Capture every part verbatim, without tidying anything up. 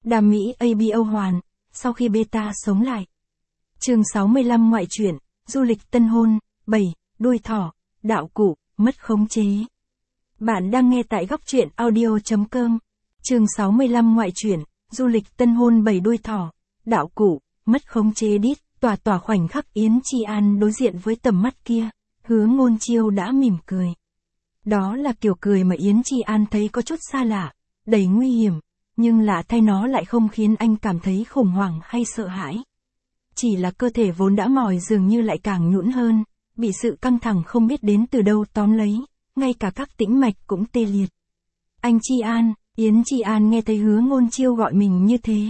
Đam mỹ a bê o hoàn, sau khi beta sống lại. Chương sáu mươi lăm ngoại truyện, du lịch tân hôn, bảy, đuôi thỏ, đạo cụ, mất khống chế. Bạn đang nghe tại góc truyện audio chấm com. Chương sáu mươi lăm ngoại truyện, du lịch tân hôn bảy đuôi thỏ, đạo cụ, mất khống chế đít, tỏa tỏa khoảnh khắc Yến Chi An đối diện với tầm mắt kia, Hứa Ngôn Chiêu đã mỉm cười. Đó là kiểu cười mà Yến Chi An thấy có chút xa lạ, đầy nguy hiểm, nhưng lạ thay nó lại không khiến anh cảm thấy khủng hoảng hay sợ hãi. Chỉ là cơ thể vốn đã mỏi dường như lại càng nhũn hơn, bị sự căng thẳng không biết đến từ đâu tóm lấy, ngay cả các tĩnh mạch cũng tê liệt. Anh Chi An, Yến Chi An nghe thấy Hứa Ngôn Chiêu gọi mình như thế.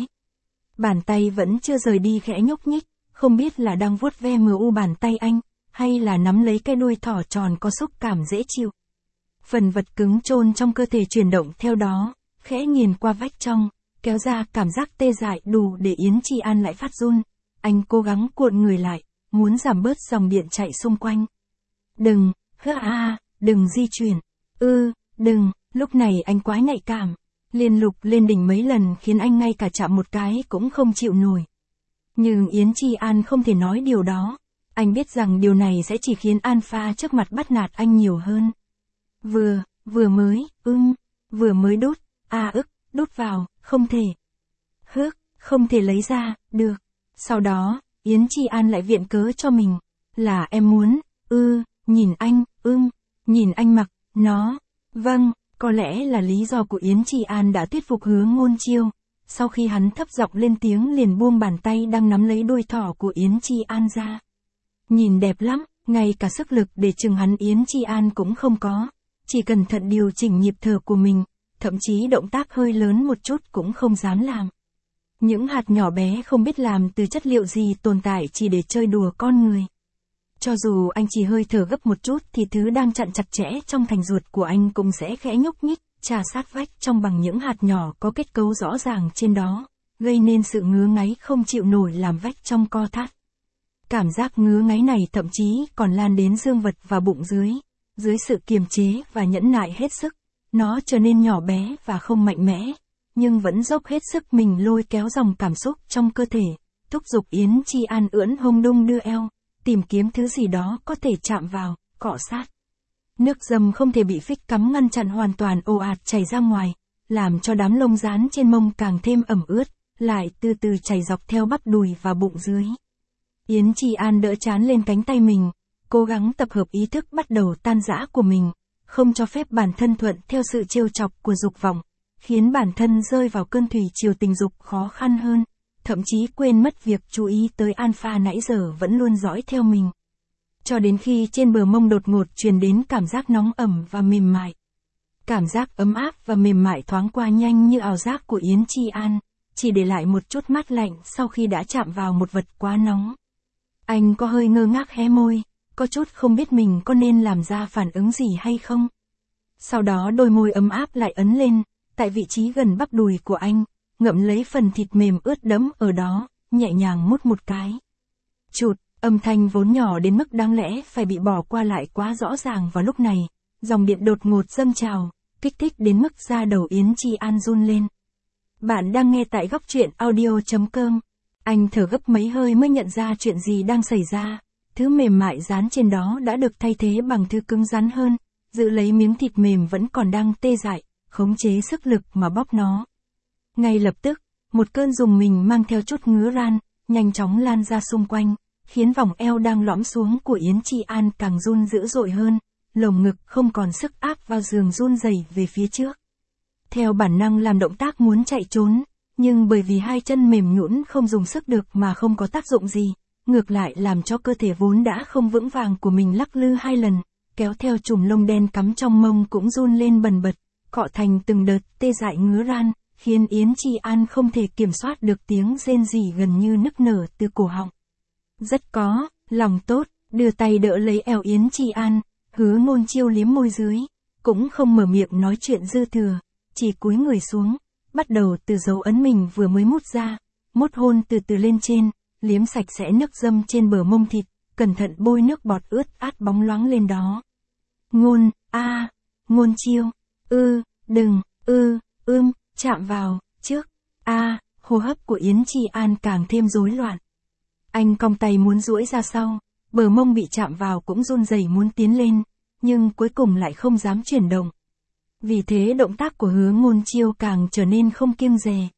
Bàn tay vẫn chưa rời đi khẽ nhúc nhích, không biết là đang vuốt ve mờ u bàn tay anh, hay là nắm lấy cái đuôi thỏ tròn có xúc cảm dễ chịu. Phần vật cứng chôn trong cơ thể chuyển động theo đó, khẽ nghiền qua vách trong, kéo ra cảm giác tê dại đủ để Yến Chi An lại phát run. Anh cố gắng cuộn người lại, muốn giảm bớt dòng điện chạy xung quanh. Đừng, hơ a, đừng di chuyển. Ư, đừng, lúc này anh quá nhạy cảm. Liên lục lên đỉnh mấy lần khiến anh ngay cả chạm một cái cũng không chịu nổi. Nhưng Yến Chi An không thể nói điều đó. Anh biết rằng điều này sẽ chỉ khiến Alpha trước mặt bắt nạt anh nhiều hơn. Vừa, vừa mới, ưng, vừa mới đút, a ức, đút vào, không thể. Hước, không thể lấy ra, được. Sau đó, Yến Chi An lại viện cớ cho mình. Là em muốn, ư, nhìn anh, ưng, nhìn anh mặc, nó. Vâng, có lẽ là lý do của Yến Chi An đã thuyết phục Hứa Ngôn Chiêu. Sau khi hắn thấp giọng lên tiếng liền buông bàn tay đang nắm lấy đuôi thỏ của Yến Chi An ra. Nhìn đẹp lắm, ngay cả sức lực để chừng hắn Yến Chi An cũng không có. Chỉ cẩn thận điều chỉnh nhịp thở của mình, thậm chí động tác hơi lớn một chút cũng không dám làm. Những hạt nhỏ bé không biết làm từ chất liệu gì tồn tại chỉ để chơi đùa con người. Cho dù anh chỉ hơi thở gấp một chút thì thứ đang chặn chặt chẽ trong thành ruột của anh cũng sẽ khẽ nhúc nhích, trà sát vách trong bằng những hạt nhỏ có kết cấu rõ ràng trên đó, gây nên sự ngứa ngáy không chịu nổi làm vách trong co thắt. Cảm giác ngứa ngáy này thậm chí còn lan đến dương vật và bụng dưới. Dưới sự kiềm chế và nhẫn nại hết sức, nó trở nên nhỏ bé và không mạnh mẽ, nhưng vẫn dốc hết sức mình lôi kéo dòng cảm xúc trong cơ thể, thúc giục Yến Chi An ưỡn hông đung đưa eo, tìm kiếm thứ gì đó có thể chạm vào, cọ sát. Nước dầm không thể bị phích cắm ngăn chặn hoàn toàn ồ ạt chảy ra ngoài, làm cho đám lông dán trên mông càng thêm ẩm ướt, lại từ từ chảy dọc theo bắp đùi và bụng dưới. Yến Chi An đỡ trán lên cánh tay mình, cố gắng tập hợp ý thức bắt đầu tan rã của mình, không cho phép bản thân thuận theo sự trêu chọc của dục vọng, khiến bản thân rơi vào cơn thủy triều tình dục khó khăn hơn, thậm chí quên mất việc chú ý tới Alpha nãy giờ vẫn luôn dõi theo mình. Cho đến khi trên bờ mông đột ngột truyền đến cảm giác nóng ẩm và mềm mại. Cảm giác ấm áp và mềm mại thoáng qua nhanh như ảo giác của Yến Chi An, chỉ để lại một chút mát lạnh sau khi đã chạm vào một vật quá nóng. Anh có hơi ngơ ngác hé môi, có chút không biết mình có nên làm ra phản ứng gì hay không. Sau đó đôi môi ấm áp lại ấn lên, tại vị trí gần bắp đùi của anh, ngậm lấy phần thịt mềm ướt đẫm ở đó, nhẹ nhàng mút một cái. Chụt, âm thanh vốn nhỏ đến mức đáng lẽ phải bị bỏ qua lại quá rõ ràng vào lúc này, dòng điện đột ngột dâng trào, kích thích đến mức da đầu Yến Chi An run lên. Bạn đang nghe tại góc truyện audio chấm com. Anh thở gấp mấy hơi mới nhận ra chuyện gì đang xảy ra. Thứ mềm mại dán trên đó đã được thay thế bằng thứ cứng rắn hơn, giữ lấy miếng thịt mềm vẫn còn đang tê dại, khống chế sức lực mà bóp nó. Ngay lập tức, một cơn rùng mình mang theo chút ngứa ran, nhanh chóng lan ra xung quanh, khiến vòng eo đang lõm xuống của Yến Chi An càng run dữ dội hơn, lồng ngực không còn sức áp vào giường run rẩy về phía trước. Theo bản năng làm động tác muốn chạy trốn, nhưng bởi vì hai chân mềm nhũn không dùng sức được mà không có tác dụng gì. Ngược lại làm cho cơ thể vốn đã không vững vàng của mình lắc lư hai lần, kéo theo chùm lông đen cắm trong mông cũng run lên bần bật, cọ thành từng đợt tê dại ngứa ran, khiến Yến Chi An không thể kiểm soát được tiếng rên rỉ gần như nức nở từ cổ họng. Rất có, lòng tốt, đưa tay đỡ lấy eo Yến Chi An, Hứa Ngôn Chiêu liếm môi dưới, cũng không mở miệng nói chuyện dư thừa, chỉ cúi người xuống, bắt đầu từ dấu ấn mình vừa mới mút ra, mút hôn từ từ lên trên. Liếm sạch sẽ nước dâm trên bờ mông thịt, cẩn thận bôi nước bọt ướt át bóng loáng lên đó. Ngôn, a, à, Ngôn Chiêu, ư, đừng, ư, ưm, chạm vào, trước, a, hô hấp của Yến Chi An càng thêm rối loạn. Anh cong tay muốn duỗi ra sau, bờ mông bị chạm vào cũng run rẩy muốn tiến lên, nhưng cuối cùng lại không dám chuyển động. Vì thế động tác của Hứa Ngôn Chiêu càng trở nên không kiêng dè.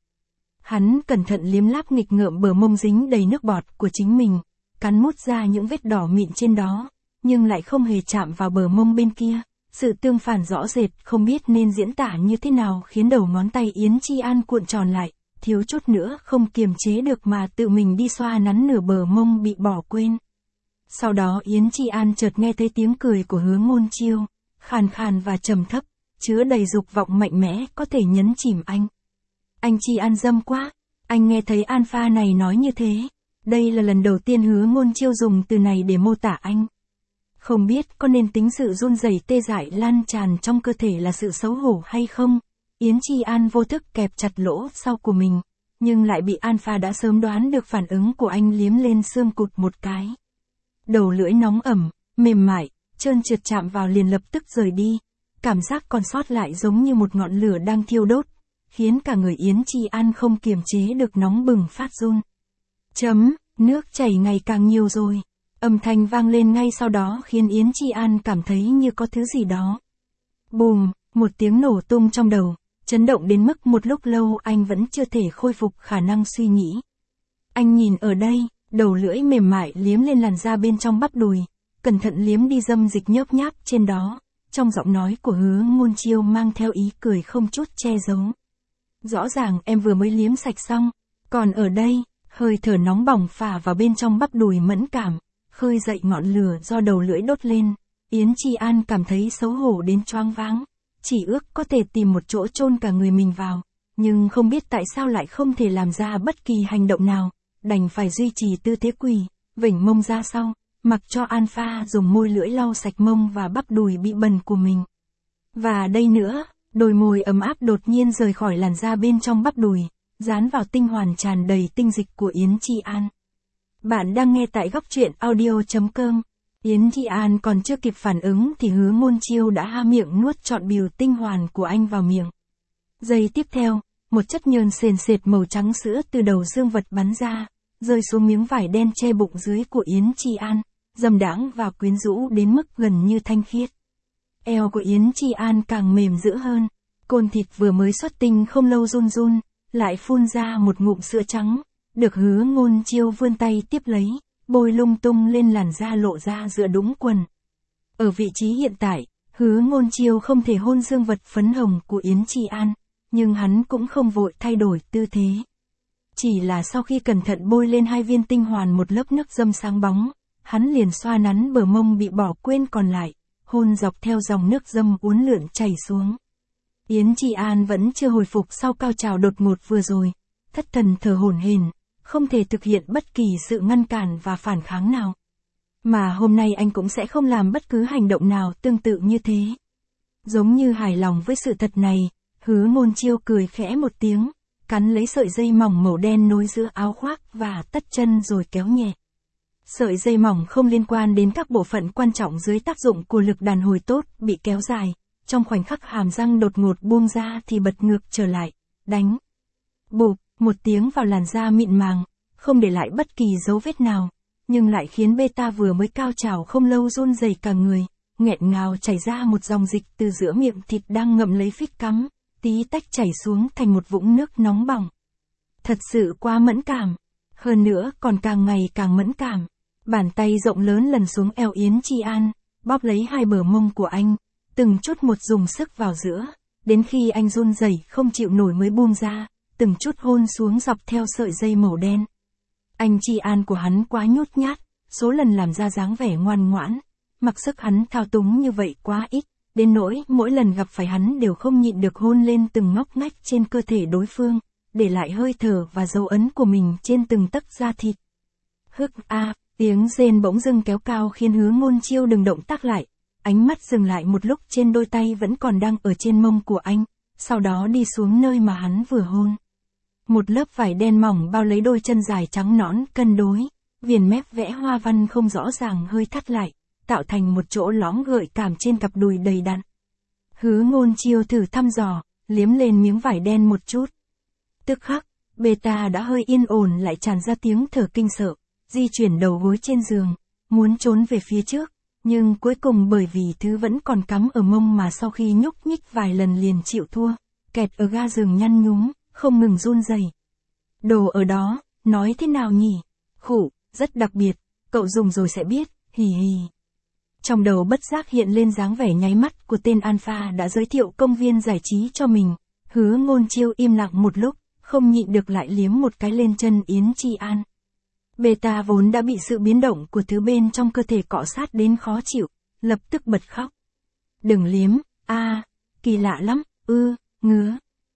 Hắn cẩn thận liếm láp nghịch ngợm bờ mông dính đầy nước bọt của chính mình, cắn mút ra những vết đỏ mịn trên đó, nhưng lại không hề chạm vào bờ mông bên kia. Sự tương phản rõ rệt không biết nên diễn tả như thế nào khiến đầu ngón tay Yến Chi An cuộn tròn lại, thiếu chút nữa không kiềm chế được mà tự mình đi xoa nắn nửa bờ mông bị bỏ quên. Sau đó Yến Chi An chợt nghe thấy tiếng cười của Hứa Ngôn Chiêu, khàn khàn và trầm thấp, chứa đầy dục vọng mạnh mẽ có thể nhấn chìm anh. Anh Chi An dâm quá, anh nghe thấy alpha này nói như thế. Đây là lần đầu tiên Hứa Ngôn Chiêu dùng từ này để mô tả anh. Không biết có nên tính sự run rẩy tê dại lan tràn trong cơ thể là sự xấu hổ hay không? Yến Chi An vô thức kẹp chặt lỗ sau của mình, nhưng lại bị alpha đã sớm đoán được phản ứng của anh liếm lên xương cụt một cái. Đầu lưỡi nóng ẩm, mềm mại, trơn trượt chạm vào liền lập tức rời đi. Cảm giác còn sót lại giống như một ngọn lửa đang thiêu đốt, khiến cả người Yến Chi An không kiềm chế được nóng bừng phát run. Chấm, nước chảy ngày càng nhiều rồi. Âm thanh vang lên ngay sau đó khiến Yến Chi An cảm thấy như có thứ gì đó. Bùm, một tiếng nổ tung trong đầu, chấn động đến mức một lúc lâu anh vẫn chưa thể khôi phục khả năng suy nghĩ. Anh nhìn ở đây, đầu lưỡi mềm mại liếm lên làn da bên trong bắp đùi, cẩn thận liếm đi dâm dịch nhớp nháp trên đó, trong giọng nói của Hứa Ngôn Chiêu mang theo ý cười không chút che giấu. Rõ ràng em vừa mới liếm sạch xong, còn ở đây, hơi thở nóng bỏng phả vào bên trong bắp đùi mẫn cảm, khơi dậy ngọn lửa do đầu lưỡi đốt lên. Yến Chi An cảm thấy xấu hổ đến choáng váng, chỉ ước có thể tìm một chỗ chôn cả người mình vào, nhưng không biết tại sao lại không thể làm ra bất kỳ hành động nào, đành phải duy trì tư thế quỳ, vểnh mông ra sau, mặc cho alpha dùng môi lưỡi lau sạch mông và bắp đùi bị bẩn của mình. Và đây nữa, đôi môi ấm áp đột nhiên rời khỏi làn da bên trong bắp đùi, dán vào tinh hoàn tràn đầy tinh dịch của Yến Chi An. Bạn đang nghe tại góc truyện audio chấm com. Yến Chi An còn chưa kịp phản ứng thì Hứa Ngôn Chiêu đã há miệng nuốt trọn bìu tinh hoàn của anh vào miệng. Giây tiếp theo, một chất nhờn sền sệt màu trắng sữa từ đầu dương vật bắn ra, rơi xuống miếng vải đen che bụng dưới của Yến Chi An, dâm đãng và quyến rũ đến mức gần như thanh khiết. Eo của Yến Chi An càng mềm dữ hơn, côn thịt vừa mới xuất tinh không lâu run run, lại phun ra một ngụm sữa trắng, được Hứa Ngôn Chiêu vươn tay tiếp lấy, bôi lung tung lên làn da lộ ra giữa đũng quần. Ở vị trí hiện tại, Hứa Ngôn Chiêu không thể hôn dương vật phấn hồng của Yến Chi An, nhưng hắn cũng không vội thay đổi tư thế. Chỉ là sau khi cẩn thận bôi lên hai viên tinh hoàn một lớp nước dâm sáng bóng, hắn liền xoa nắn bờ mông bị bỏ quên còn lại, hôn dọc theo dòng nước dâm uốn lượn chảy xuống. Yến Chi An vẫn chưa hồi phục sau cao trào đột ngột vừa rồi, thất thần thở hổn hển, không thể thực hiện bất kỳ sự ngăn cản và phản kháng nào. Mà hôm nay anh cũng sẽ không làm bất cứ hành động nào tương tự như thế. Giống như hài lòng với sự thật này, Hứa Ngôn Chiêu cười khẽ một tiếng, cắn lấy sợi dây mỏng màu đen nối giữa áo khoác và tất chân rồi kéo nhẹ. Sợi dây mỏng không liên quan đến các bộ phận quan trọng dưới tác dụng của lực đàn hồi tốt bị kéo dài, trong khoảnh khắc hàm răng đột ngột buông ra thì bật ngược trở lại, đánh. Bụp, một tiếng vào làn da mịn màng, không để lại bất kỳ dấu vết nào, nhưng lại khiến beta vừa mới cao trào không lâu run rẩy cả người, nghẹn ngào chảy ra một dòng dịch từ giữa miệng thịt đang ngậm lấy phích cắm, tí tách chảy xuống thành một vũng nước nóng bỏng. Thật sự quá mẫn cảm, hơn nữa còn càng ngày càng mẫn cảm. Bàn tay rộng lớn lần xuống eo Yến Chi An, bóp lấy hai bờ mông của anh, từng chút một dùng sức vào giữa, đến khi anh run rẩy không chịu nổi mới buông ra, từng chút hôn xuống dọc theo sợi dây màu đen. Anh Chi An của hắn quá nhút nhát, số lần làm ra dáng vẻ ngoan ngoãn, mặc sức hắn thao túng như vậy quá ít, đến nỗi mỗi lần gặp phải hắn đều không nhịn được hôn lên từng ngóc ngách trên cơ thể đối phương, để lại hơi thở và dấu ấn của mình trên từng tấc da thịt. Hức a, tiếng rên bỗng dưng kéo cao khiến Hứa Ngôn Chiêu đừng động tác lại, ánh mắt dừng lại một lúc trên đôi tay vẫn còn đang ở trên mông của anh, sau đó đi xuống nơi mà hắn vừa hôn. Một lớp vải đen mỏng bao lấy đôi chân dài trắng nõn cân đối, viền mép vẽ hoa văn không rõ ràng hơi thắt lại, tạo thành một chỗ lõm gợi cảm trên cặp đùi đầy đặn. Hứa Ngôn Chiêu thử thăm dò, liếm lên miếng vải đen một chút. Tức khắc, Beta đã hơi yên ổn lại tràn ra tiếng thở kinh sợ, di chuyển đầu gối trên giường, muốn trốn về phía trước, nhưng cuối cùng bởi vì thứ vẫn còn cắm ở mông mà sau khi nhúc nhích vài lần liền chịu thua, kẹt ở ga giường nhăn nhúm, không ngừng run rẩy. Đồ ở đó, nói thế nào nhỉ? Khủ, rất đặc biệt, cậu dùng rồi sẽ biết, hì hì. Trong đầu bất giác hiện lên dáng vẻ nháy mắt của tên Alpha đã giới thiệu công viên giải trí cho mình, Hứa Ngôn Chiêu im lặng một lúc, không nhịn được lại liếm một cái lên chân Yến Chi An. Beta vốn đã bị sự biến động của thứ bên trong cơ thể cọ sát đến khó chịu, lập tức bật khóc. Đừng liếm, a, à, kỳ lạ lắm, ư, ngứa.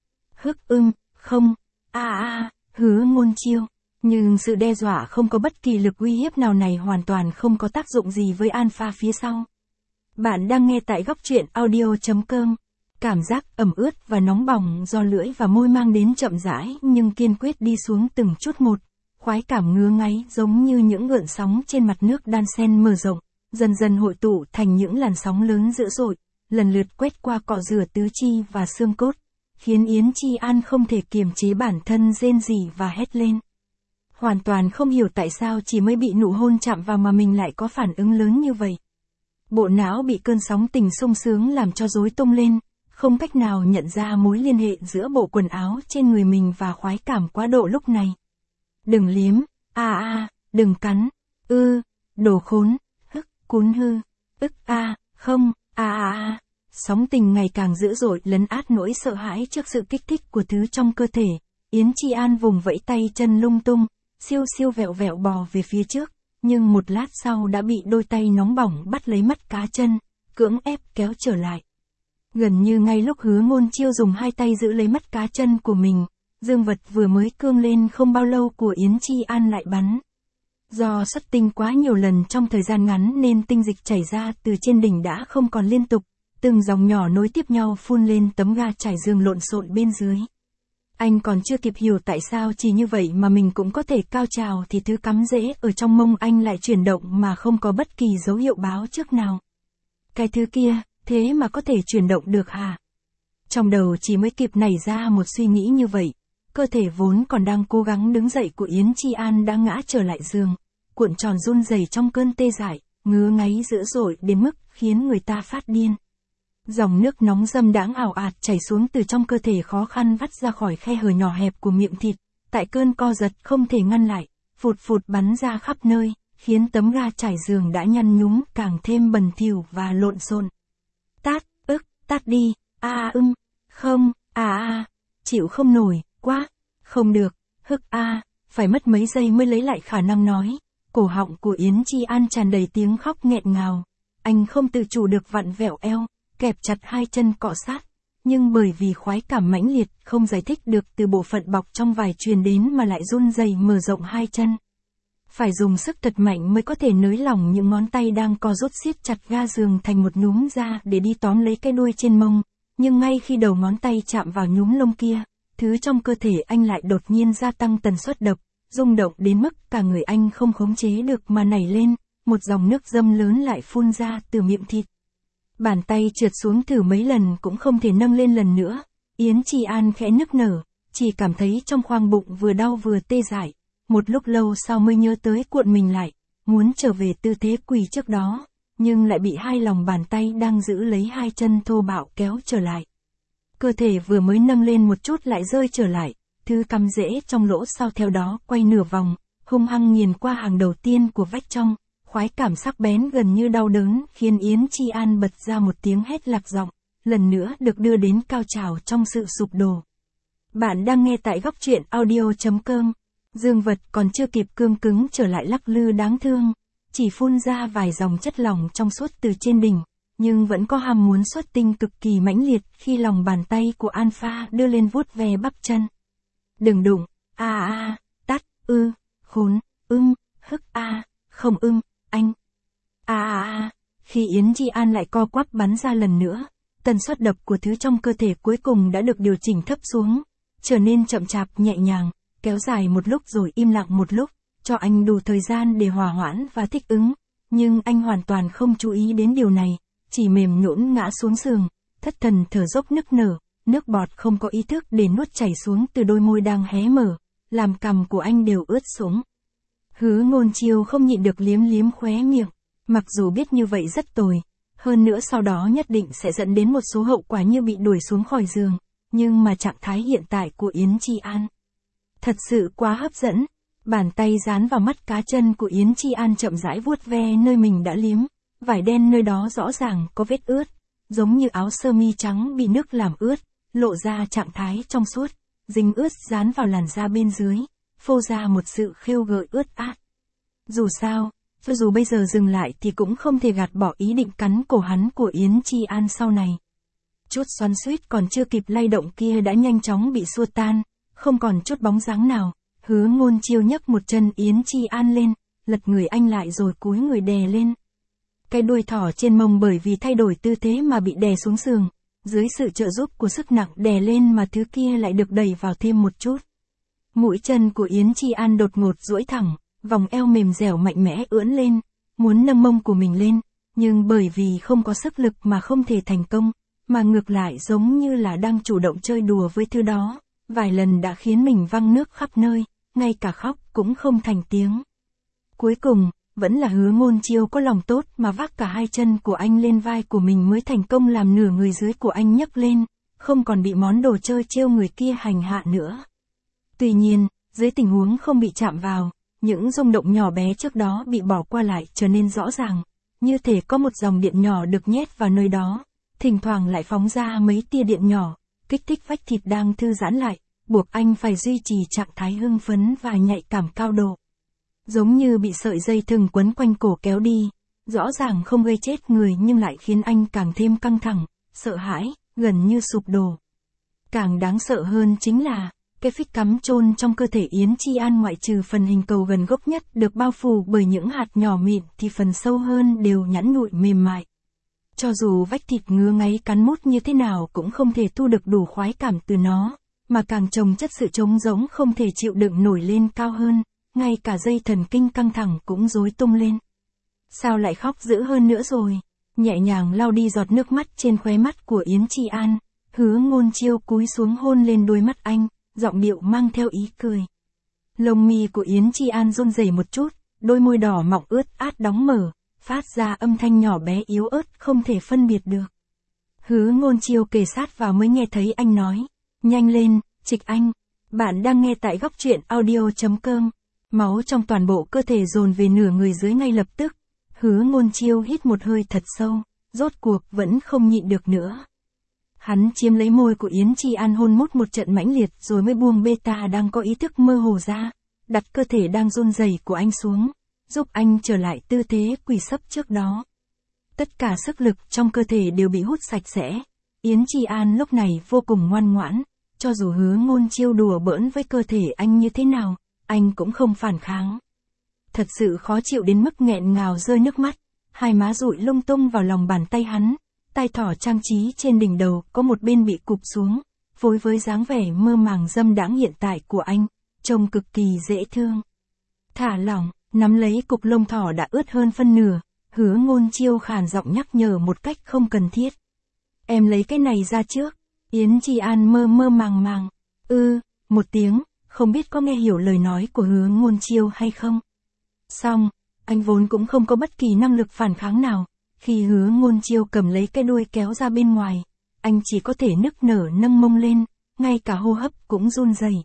Hức ưng, không, a à, a, à, Hứa Ngôn Chiêu. Nhưng sự đe dọa không có bất kỳ lực uy hiếp nào này hoàn toàn không có tác dụng gì với Alpha phía sau. Bạn đang nghe tại góc truyện audio chấm com. Cảm giác ẩm ướt và nóng bỏng do lưỡi và môi mang đến chậm rãi nhưng kiên quyết đi xuống từng chút một. Khoái cảm ngứa ngáy giống như những gợn sóng trên mặt nước đan xen mở rộng, dần dần hội tụ thành những làn sóng lớn dữ dội, lần lượt quét qua cọ rửa tứ chi và xương cốt, khiến Yến Chi An không thể kiềm chế bản thân rên rỉ và hét lên. Hoàn toàn không hiểu tại sao chỉ mới bị nụ hôn chạm vào mà mình lại có phản ứng lớn như vậy. Bộ não bị cơn sóng tình sung sướng làm cho rối tung lên, không cách nào nhận ra mối liên hệ giữa bộ quần áo trên người mình và khoái cảm quá độ lúc này. Đừng liếm, a à, a, à, đừng cắn, ư, đồ khốn, hức, cún hư, ức a, à, không, a a a. Sóng tình ngày càng dữ dội lấn át nỗi sợ hãi trước sự kích thích của thứ trong cơ thể. Yến Chi An vùng vẫy tay chân lung tung, siêu siêu vẹo vẹo bò về phía trước, nhưng một lát sau đã bị đôi tay nóng bỏng bắt lấy mắt cá chân, cưỡng ép kéo trở lại. Gần như ngay lúc Hứa Ngôn Chiêu dùng hai tay giữ lấy mắt cá chân của mình, dương vật vừa mới cương lên không bao lâu của Yến Chi An lại bắn. Do xuất tinh quá nhiều lần trong thời gian ngắn nên tinh dịch chảy ra từ trên đỉnh đã không còn liên tục, từng dòng nhỏ nối tiếp nhau phun lên tấm ga trải giường lộn xộn bên dưới. Anh còn chưa kịp hiểu tại sao chỉ như vậy mà mình cũng có thể cao trào thì thứ cắm rễ ở trong mông anh lại chuyển động mà không có bất kỳ dấu hiệu báo trước nào. Cái thứ kia, thế mà có thể chuyển động được hả? Trong đầu chỉ mới kịp nảy ra một suy nghĩ như vậy, cơ thể vốn còn đang cố gắng đứng dậy của Yến Chi An đã ngã trở lại giường, cuộn tròn run rẩy trong cơn tê dại, ngứa ngáy dữ dội đến mức khiến người ta phát điên. Dòng nước nóng dâm đãng ảo ạt chảy xuống từ trong cơ thể khó khăn vắt ra khỏi khe hở nhỏ hẹp của miệng thịt, tại cơn co giật không thể ngăn lại, phụt phụt bắn ra khắp nơi, khiến tấm ga trải giường đã nhăn nhúm càng thêm bẩn thỉu và lộn xộn. Tát, ức, tát đi, a a ưng, không, a a, chịu không nổi, quá, không được, hức a, phải mất mấy giây mới lấy lại khả năng nói, cổ họng của Yến Chi An tràn đầy tiếng khóc nghẹn ngào, anh không tự chủ được vặn vẹo eo, kẹp chặt hai chân cọ sát, nhưng bởi vì khoái cảm mãnh liệt không giải thích được từ bộ phận bọc trong vải truyền đến mà lại run rẩy mở rộng hai chân. Phải dùng sức thật mạnh mới có thể nới lỏng những ngón tay đang co rút siết chặt ga giường thành một nhúm ra để đi tóm lấy cái đuôi trên mông, nhưng ngay khi đầu ngón tay chạm vào nhúm lông kia, thứ trong cơ thể anh lại đột nhiên gia tăng tần suất đập, rung động đến mức cả người anh không khống chế được mà nảy lên, một dòng nước dâm lớn lại phun ra từ miệng thịt. Bàn tay trượt xuống thử mấy lần cũng không thể nâng lên lần nữa, Yến Chi An khẽ nức nở, chỉ cảm thấy trong khoang bụng vừa đau vừa tê dại, một lúc lâu sau mới nhớ tới cuộn mình lại, muốn trở về tư thế quỳ trước đó, nhưng lại bị hai lòng bàn tay đang giữ lấy hai chân thô bạo kéo trở lại. Cơ thể vừa mới nâng lên một chút lại rơi trở lại, thứ cắm rễ trong lỗ sau theo đó quay nửa vòng, hung hăng nghiền qua hàng đầu tiên của vách trong. Khoái cảm sắc bén gần như đau đớn khiến Yến Chi An bật ra một tiếng hét lạc giọng, lần nữa được đưa đến cao trào trong sự sụp đổ. Bạn đang nghe tại góc truyện audio chấm com. Dương vật còn chưa kịp cương cứng trở lại lắc lư đáng thương, chỉ phun ra vài dòng chất lỏng trong suốt từ trên đỉnh, nhưng vẫn có ham muốn xuất tinh cực kỳ mãnh liệt khi lòng bàn tay của Alpha đưa lên vuốt ve bắp chân. Đừng đụng, a a a, tát, ư, khốn, ưng, hức a, không ưng. Anh. A a a, khi Yến Chi An lại co quắp bắn ra lần nữa, tần suất đập của thứ trong cơ thể cuối cùng đã được điều chỉnh thấp xuống, trở nên chậm chạp nhẹ nhàng, kéo dài một lúc rồi im lặng một lúc, cho anh đủ thời gian để hòa hoãn và thích ứng, nhưng anh hoàn toàn không chú ý đến điều này, chỉ mềm nhũn ngã xuống giường, thất thần thở dốc nức nở, nước bọt không có ý thức để nuốt chảy xuống từ đôi môi đang hé mở, làm cằm của anh đều ướt sũng. Hứa Ngôn Chiêu không nhịn được liếm liếm khóe miệng, mặc dù biết như vậy rất tồi, hơn nữa sau đó nhất định sẽ dẫn đến một số hậu quả như bị đuổi xuống khỏi giường, nhưng mà trạng thái hiện tại của Yến Chi An thật sự quá hấp dẫn. Bàn tay dán vào mắt cá chân của Yến Chi An chậm rãi vuốt ve nơi mình đã liếm, vải đen nơi đó rõ ràng có vết ướt, giống như áo sơ mi trắng bị nước làm ướt, lộ ra trạng thái trong suốt, dính ướt dán vào làn da bên dưới, phô ra một sự khêu gợi ướt át. Dù sao, cho dù bây giờ dừng lại thì cũng không thể gạt bỏ ý định cắn cổ hắn của Yến Chi An sau này. Chút xoắn xuýt còn chưa kịp lay động kia đã nhanh chóng bị xua tan, không còn chút bóng dáng nào. Hứa Ngôn Chiêu nhấc một chân Yến Chi An lên, lật người anh lại rồi cúi người đè lên. Cái đuôi thỏ trên mông bởi vì thay đổi tư thế mà bị đè xuống giường, dưới sự trợ giúp của sức nặng đè lên mà thứ kia lại được đẩy vào thêm một chút. Mũi chân của Yến Chi An đột ngột duỗi thẳng, vòng eo mềm dẻo mạnh mẽ ưỡn lên, muốn nâng mông của mình lên, nhưng bởi vì không có sức lực mà không thể thành công, mà ngược lại giống như là đang chủ động chơi đùa với thứ đó, vài lần đã khiến mình văng nước khắp nơi, ngay cả khóc cũng không thành tiếng. Cuối cùng, vẫn là Hứa Ngôn Chiêu có lòng tốt mà vác cả hai chân của anh lên vai của mình mới thành công làm nửa người dưới của anh nhấc lên, không còn bị món đồ chơi trêu người kia hành hạ nữa. Tuy nhiên, dưới tình huống không bị chạm vào, những rung động nhỏ bé trước đó bị bỏ qua lại trở nên rõ ràng, như thể có một dòng điện nhỏ được nhét vào nơi đó, thỉnh thoảng lại phóng ra mấy tia điện nhỏ, kích thích vách thịt đang thư giãn lại, buộc anh phải duy trì trạng thái hưng phấn và nhạy cảm cao độ. Giống như bị sợi dây thừng quấn quanh cổ kéo đi, rõ ràng không gây chết người nhưng lại khiến anh càng thêm căng thẳng, sợ hãi, gần như sụp đổ. Càng đáng sợ hơn chính là, cái phích cắm chôn trong cơ thể Yến Chi An ngoại trừ phần hình cầu gần gốc nhất được bao phủ bởi những hạt nhỏ mịn thì phần sâu hơn đều nhẵn nhụi mềm mại. Cho dù vách thịt ngứa ngáy cắn mút như thế nào cũng không thể thu được đủ khoái cảm từ nó, mà càng chồng chất sự trống rỗng không thể chịu đựng nổi lên cao hơn, ngay cả dây thần kinh căng thẳng cũng rối tung lên. Sao lại khóc dữ hơn nữa rồi? Nhẹ nhàng lau đi giọt nước mắt trên khóe mắt của Yến Chi An, Hứa Ngôn Chiêu cúi xuống hôn lên đôi mắt anh, giọng điệu mang theo ý cười. Lông mi của Yến Chi An run rẩy một chút, đôi môi đỏ mọng ướt át đóng mở, phát ra âm thanh nhỏ bé yếu ớt không thể phân biệt được. Hứa Ngôn Chiêu kề sát vào mới nghe thấy anh nói, nhanh lên, Trịch Anh, bạn đang nghe tại góc truyện audio chấm com. Máu trong toàn bộ cơ thể dồn về nửa người dưới ngay lập tức. Hứa Ngôn Chiêu hít một hơi thật sâu, rốt cuộc vẫn không nhịn được nữa. Hắn chiếm lấy môi của Yến Chi An hôn mút một trận mãnh liệt rồi mới buông beta đang có ý thức mơ hồ ra, đặt cơ thể đang run rẩy của anh xuống, giúp anh trở lại tư thế quỳ sấp trước đó. Tất cả sức lực trong cơ thể đều bị hút sạch sẽ. Yến Chi An lúc này vô cùng ngoan ngoãn, cho dù Hứa Ngôn Chiêu đùa bỡn với cơ thể anh như thế nào, anh cũng không phản kháng. Thật sự khó chịu đến mức nghẹn ngào rơi nước mắt, hai má dụi lung tung vào lòng bàn tay hắn, tai thỏ trang trí trên đỉnh đầu có một bên bị cụp xuống, phối với dáng vẻ mơ màng dâm đãng hiện tại của anh, trông cực kỳ dễ thương. Thả lỏng, nắm lấy cục lông thỏ đã ướt hơn phân nửa, Hứa Ngôn Chiêu khàn giọng nhắc nhở một cách không cần thiết. Em lấy cái này ra trước. Yến Chi An mơ mơ màng màng. Ư, một tiếng, không biết có nghe hiểu lời nói của Hứa Ngôn Chiêu hay không. Xong, anh vốn cũng không có bất kỳ năng lực phản kháng nào. Khi Hứa Ngôn Chiêu cầm lấy cái đuôi kéo ra bên ngoài, anh chỉ có thể nức nở nâng mông lên, ngay cả hô hấp cũng run rẩy.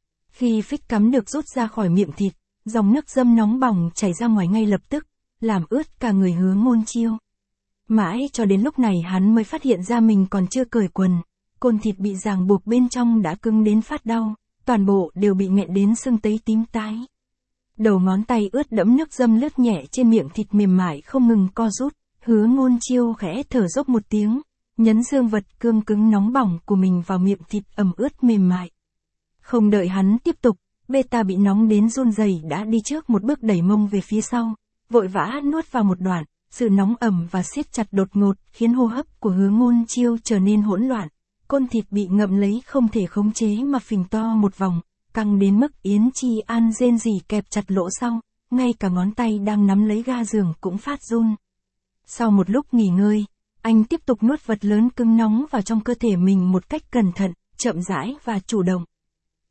Khi phích cắm được rút ra khỏi miệng thịt, dòng nước dâm nóng bỏng chảy ra ngoài ngay lập tức, làm ướt cả người Hứa Ngôn Chiêu. Mãi cho đến lúc này hắn mới phát hiện ra mình còn chưa cởi quần, côn thịt bị ràng buộc bên trong đã cứng đến phát đau, toàn bộ đều bị nghẹn đến sưng tấy tím tái. Đầu ngón tay ướt đẫm nước dâm lướt nhẹ trên miệng thịt mềm mại không ngừng co rút, Hứa Ngôn Chiêu khẽ thở dốc một tiếng, nhấn dương vật cương cứng nóng bỏng của mình vào miệng thịt ẩm ướt mềm mại. Không đợi hắn tiếp tục, beta bị nóng đến run rẩy đã đi trước một bước đẩy mông về phía sau, vội vã nuốt vào một đoạn, sự nóng ẩm và siết chặt đột ngột khiến hô hấp của Hứa Ngôn Chiêu trở nên hỗn loạn, côn thịt bị ngậm lấy không thể khống chế mà phình to một vòng, căng đến mức Yến Chi An rên rỉ kẹp chặt lỗ sau, ngay cả ngón tay đang nắm lấy ga giường cũng phát run. Sau một lúc nghỉ ngơi, anh tiếp tục nuốt vật lớn cứng nóng vào trong cơ thể mình một cách cẩn thận, chậm rãi và chủ động.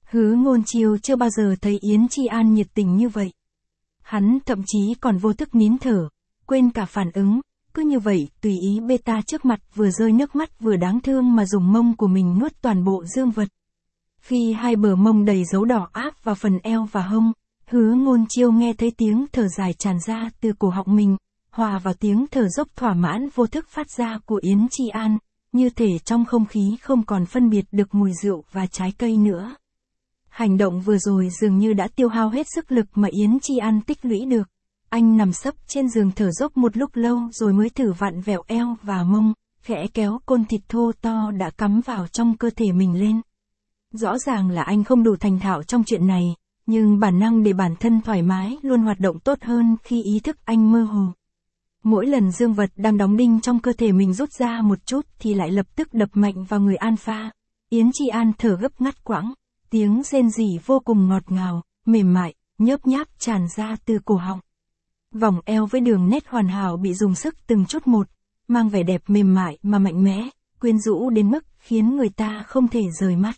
Hứa Ngôn Chiêu chưa bao giờ thấy Yến Chi An nhiệt tình như vậy. Hắn thậm chí còn vô thức nín thở, quên cả phản ứng, cứ như vậy tùy ý beta trước mặt vừa rơi nước mắt vừa đáng thương mà dùng mông của mình nuốt toàn bộ dương vật. Khi hai bờ mông đầy dấu đỏ áp vào phần eo và hông, Hứa Ngôn Chiêu nghe thấy tiếng thở dài tràn ra từ cổ họng mình, hòa vào tiếng thở dốc thỏa mãn vô thức phát ra của Yến Chi An, như thể trong không khí không còn phân biệt được mùi rượu và trái cây nữa. Hành động vừa rồi dường như đã tiêu hao hết sức lực mà Yến Chi An tích lũy được. Anh nằm sấp trên giường thở dốc một lúc lâu rồi mới thử vặn vẹo eo và mông, khẽ kéo côn thịt thô to đã cắm vào trong cơ thể mình lên. Rõ ràng là anh không đủ thành thạo trong chuyện này, nhưng bản năng để bản thân thoải mái luôn hoạt động tốt hơn khi ý thức anh mơ hồ. Mỗi lần dương vật đang đóng đinh trong cơ thể mình rút ra một chút thì lại lập tức đập mạnh vào người alpha. Yến Chi An thở gấp ngắt quãng, tiếng rên rỉ vô cùng ngọt ngào, mềm mại, nhớp nháp tràn ra từ cổ họng. Vòng eo với đường nét hoàn hảo bị dùng sức từng chút một, mang vẻ đẹp mềm mại mà mạnh mẽ, quyến rũ đến mức khiến người ta không thể rời mắt.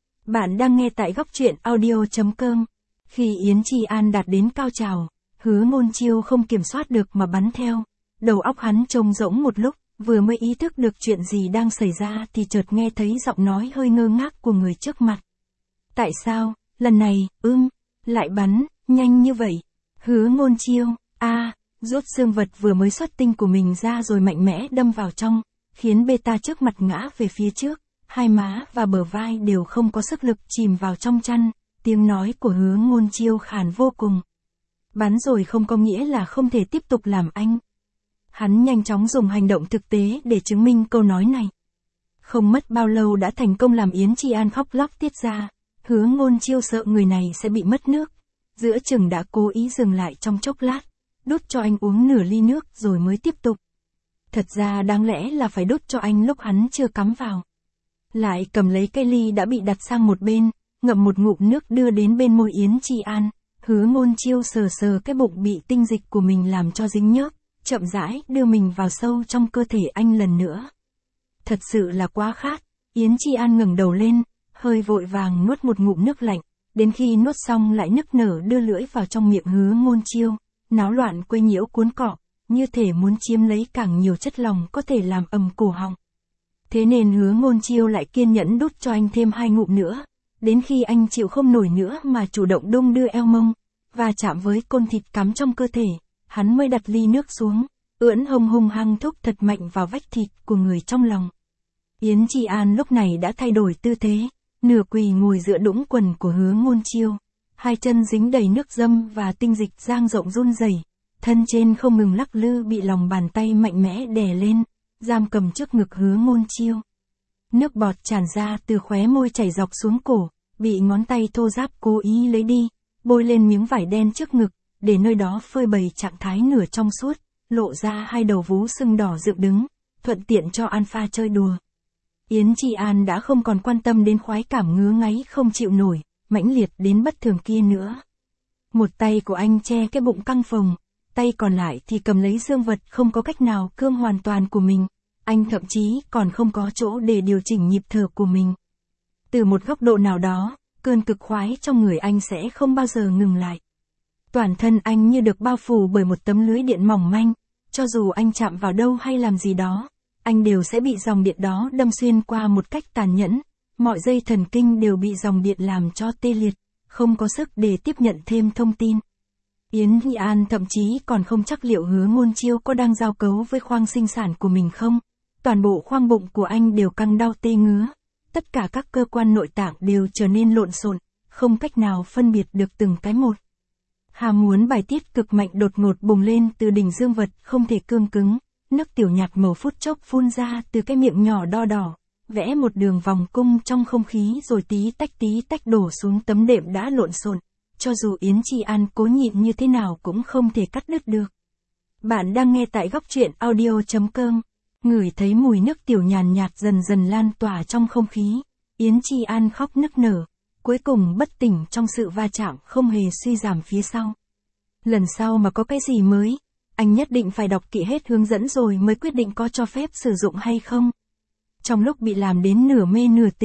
Bạn đang nghe tại góc truyện audio chấm com. Khi Yến Chi An đạt đến cao trào, Hứa Ngôn Chiêu không kiểm soát được mà bắn theo. Đầu óc hắn trống rỗng một lúc, vừa mới ý thức được chuyện gì đang xảy ra thì chợt nghe thấy giọng nói hơi ngơ ngác của người trước mặt. Tại sao, lần này, ưm, lại bắn, nhanh như vậy? Hứa Ngôn Chiêu, a à, rút dương vật vừa mới xuất tinh của mình ra rồi mạnh mẽ đâm vào trong, khiến beta trước mặt ngã về phía trước, hai má và bờ vai đều không có sức lực chìm vào trong chăn, tiếng nói của Hứa Ngôn Chiêu khàn vô cùng. Bắn rồi không có nghĩa là không thể tiếp tục làm anh. Hắn nhanh chóng dùng hành động thực tế để chứng minh câu nói này. Không mất bao lâu đã thành công làm Yến Chi An khóc lóc tiết ra. Hứa Ngôn Chiêu sợ người này sẽ bị mất nước, giữa chừng đã cố ý dừng lại trong chốc lát, đút cho anh uống nửa ly nước rồi mới tiếp tục. Thật ra đáng lẽ là phải đút cho anh lúc hắn chưa cắm vào. Lại cầm lấy cây ly đã bị đặt sang một bên, ngậm một ngụm nước đưa đến bên môi Yến Chi An. Hứa Ngôn Chiêu sờ sờ cái bụng bị tinh dịch của mình làm cho dính nhớp, chậm rãi đưa mình vào sâu trong cơ thể anh lần nữa. Thật sự là quá khát, Yến Chi An ngẩng đầu lên, hơi vội vàng nuốt một ngụm nước lạnh, đến khi nuốt xong lại nức nở đưa lưỡi vào trong miệng Hứa Ngôn Chiêu, náo loạn quấy nhiễu cuốn cọ, như thể muốn chiếm lấy càng nhiều chất lòng có thể làm ầm cổ họng. Thế nên Hứa Ngôn Chiêu lại kiên nhẫn đút cho anh thêm hai ngụm nữa, đến khi anh chịu không nổi nữa mà chủ động đung đưa eo mông, và chạm với côn thịt cắm trong cơ thể, hắn mới đặt ly nước xuống, ưỡn hông hung hăng thúc thật mạnh vào vách thịt của người trong lòng. Yến Chi An lúc này đã thay đổi tư thế, nửa quỳ ngồi giữa đũng quần của Hứa Ngôn Chiêu, hai chân dính đầy nước dâm và tinh dịch dang rộng run rẩy, thân trên không ngừng lắc lư bị lòng bàn tay mạnh mẽ đè lên, giam cầm trước ngực Hứa Ngôn Chiêu. Nước bọt tràn ra từ khóe môi chảy dọc xuống cổ, bị ngón tay thô ráp cố ý lấy đi, bôi lên miếng vải đen trước ngực, để nơi đó phơi bày trạng thái nửa trong suốt, lộ ra hai đầu vú sưng đỏ dựng đứng, thuận tiện cho alpha chơi đùa. Yến Chi An đã không còn quan tâm đến khoái cảm ngứa ngáy không chịu nổi, mãnh liệt đến bất thường kia nữa. Một tay của anh che cái bụng căng phồng, tay còn lại thì cầm lấy dương vật không có cách nào cương hoàn toàn của mình, anh thậm chí còn không có chỗ để điều chỉnh nhịp thở của mình. Từ một góc độ nào đó, cơn cực khoái trong người anh sẽ không bao giờ ngừng lại. Toàn thân anh như được bao phủ bởi một tấm lưới điện mỏng manh, cho dù anh chạm vào đâu hay làm gì đó, anh đều sẽ bị dòng điện đó đâm xuyên qua một cách tàn nhẫn, mọi dây thần kinh đều bị dòng điện làm cho tê liệt, không có sức để tiếp nhận thêm thông tin. Yến Chi An thậm chí còn không chắc liệu Hứa Ngôn Chiêu có đang giao cấu với khoang sinh sản của mình không. Toàn bộ khoang bụng của anh đều căng đau tê ngứa, tất cả các cơ quan nội tạng đều trở nên lộn xộn, không cách nào phân biệt được từng cái một. Ham muốn bài tiết cực mạnh đột ngột bùng lên từ đỉnh dương vật không thể cương cứng, nước tiểu nhạt màu phút chốc phun ra từ cái miệng nhỏ đo đỏ, vẽ một đường vòng cung trong không khí rồi tí tách tí tách đổ xuống tấm đệm đã lộn xộn, cho dù Yến Chi An cố nhịn như thế nào cũng không thể cắt đứt được. Bạn đang nghe tại góc truyện audio chấm com. Ngửi thấy mùi nước tiểu nhàn nhạt dần dần lan tỏa trong không khí, Yến Chi An khóc nức nở, cuối cùng bất tỉnh trong sự va chạm không hề suy giảm phía sau. Lần sau mà có cái gì mới, anh nhất định phải đọc kỹ hết hướng dẫn rồi mới quyết định có cho phép sử dụng hay không. Trong lúc bị làm đến nửa mê nửa tỉnh,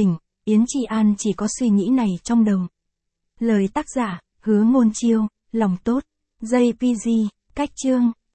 Yến Chi An chỉ có suy nghĩ này trong đầu. Lời tác giả, Hứa Ngôn Chiêu, lòng tốt. gi pê giê, cách chương.